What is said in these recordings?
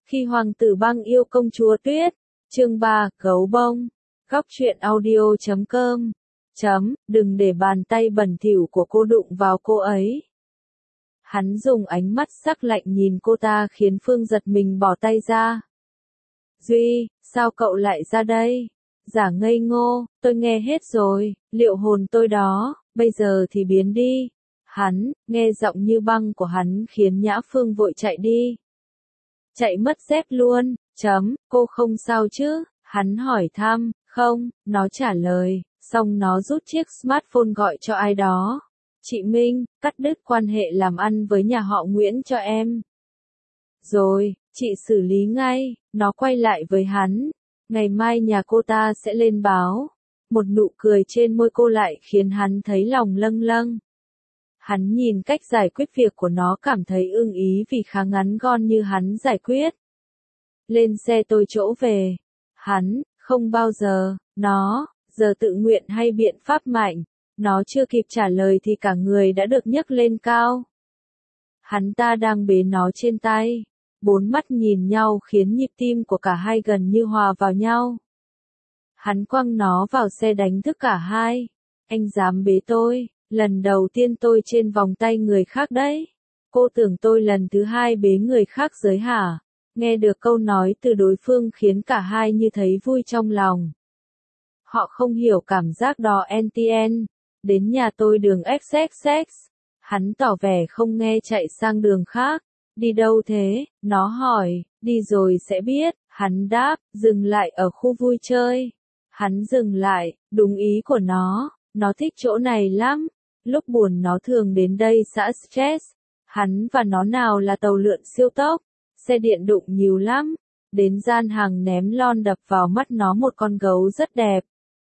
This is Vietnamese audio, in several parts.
Khi hoàng tử băng yêu công chúa tuyết. Chương 3, gấu bông. Góc truyện audio.com. Đừng để bàn tay bẩn thỉu của cô đụng vào cô ấy. Hắn dùng ánh mắt sắc lạnh nhìn cô ta khiến Phương giật mình bỏ tay ra. Duy, sao cậu lại ra đây? Giả ngây ngô, tôi nghe hết rồi, liệu hồn tôi đó, bây giờ thì biến đi. Hắn, nghe giọng như băng của hắn khiến Nhã Phương vội chạy đi. Chạy mất dép luôn, cô không sao chứ? Hắn hỏi thăm, không, nó trả lời, xong nó rút chiếc smartphone gọi cho ai đó. Chị Minh, cắt đứt quan hệ làm ăn với nhà họ Nguyễn cho em. Rồi, chị xử lý ngay, nó quay lại với hắn. Ngày mai nhà cô ta sẽ lên báo. Một nụ cười trên môi cô lại khiến hắn thấy lòng lâng lâng. Hắn nhìn cách giải quyết việc của nó cảm thấy ưng ý vì khá ngắn gọn như hắn giải quyết. Lên xe tôi chỗ về. Hắn, không bao giờ, nó, giờ tự nguyện hay biện pháp mạnh. Nó chưa kịp trả lời thì cả người đã được nhấc lên cao. Hắn ta đang bế nó trên tay. Bốn mắt nhìn nhau khiến nhịp tim của cả hai gần như hòa vào nhau. Hắn quăng nó vào xe đánh thức cả hai. Anh dám bế tôi, lần đầu tiên tôi trên vòng tay người khác đấy. Cô tưởng tôi lần thứ hai bế người khác giới hả? Nghe được câu nói từ đối phương khiến cả hai như thấy vui trong lòng. Họ không hiểu cảm giác đó NTN. Đến nhà tôi đường XXX. Hắn tỏ vẻ không nghe chạy sang đường khác. Đi đâu thế? Nó hỏi. Đi rồi sẽ biết. Hắn đáp, dừng lại ở khu vui chơi. Hắn dừng lại, đúng ý của nó thích chỗ này lắm. Lúc buồn nó thường đến đây xả stress. Hắn và nó nào là tàu lượn siêu tốc, xe điện đụng nhiều lắm. Đến gian hàng ném lon đập vào mắt nó một con gấu rất đẹp.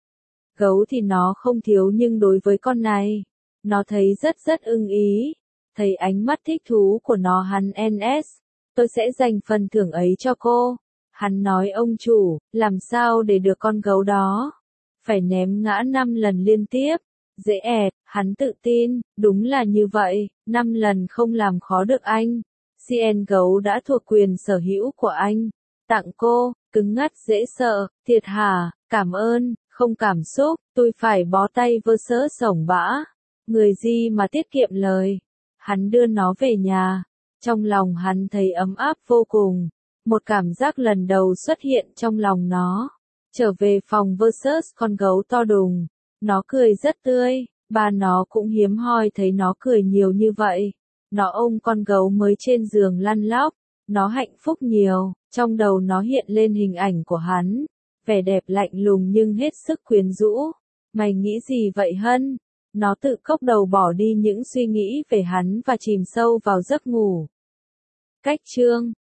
Gấu thì nó không thiếu nhưng đối với con này, nó thấy rất ưng ý. Thấy ánh mắt thích thú của nó hắn NS. Tôi sẽ dành phần thưởng ấy cho cô. Hắn nói ông chủ, làm sao để được con gấu đó? Phải ném ngã 5 lần liên tiếp. Dễ ẹt, hắn tự tin, đúng là như vậy, 5 lần không làm khó được anh. CN gấu đã thuộc quyền sở hữu của anh. Tặng cô, cứng ngắt dễ sợ, thiệt hả, cảm ơn, không cảm xúc, tôi phải bó tay vơ sớ sổng bã. Người gì mà tiết kiệm lời. Hắn đưa nó về nhà. Trong lòng hắn thấy ấm áp vô cùng. Một cảm giác lần đầu xuất hiện trong lòng nó. Trở về phòng versus con gấu to đùng. Nó cười rất tươi. Ba nó cũng hiếm hoi thấy nó cười nhiều như vậy. Nó ôm con gấu mới trên giường lăn lóc. Nó hạnh phúc nhiều. Trong đầu nó hiện lên hình ảnh của hắn. Vẻ đẹp lạnh lùng nhưng hết sức quyến rũ. Mày nghĩ gì vậy Hân? Nó tự cốc đầu bỏ đi những suy nghĩ về hắn và chìm sâu vào giấc ngủ. Cách chương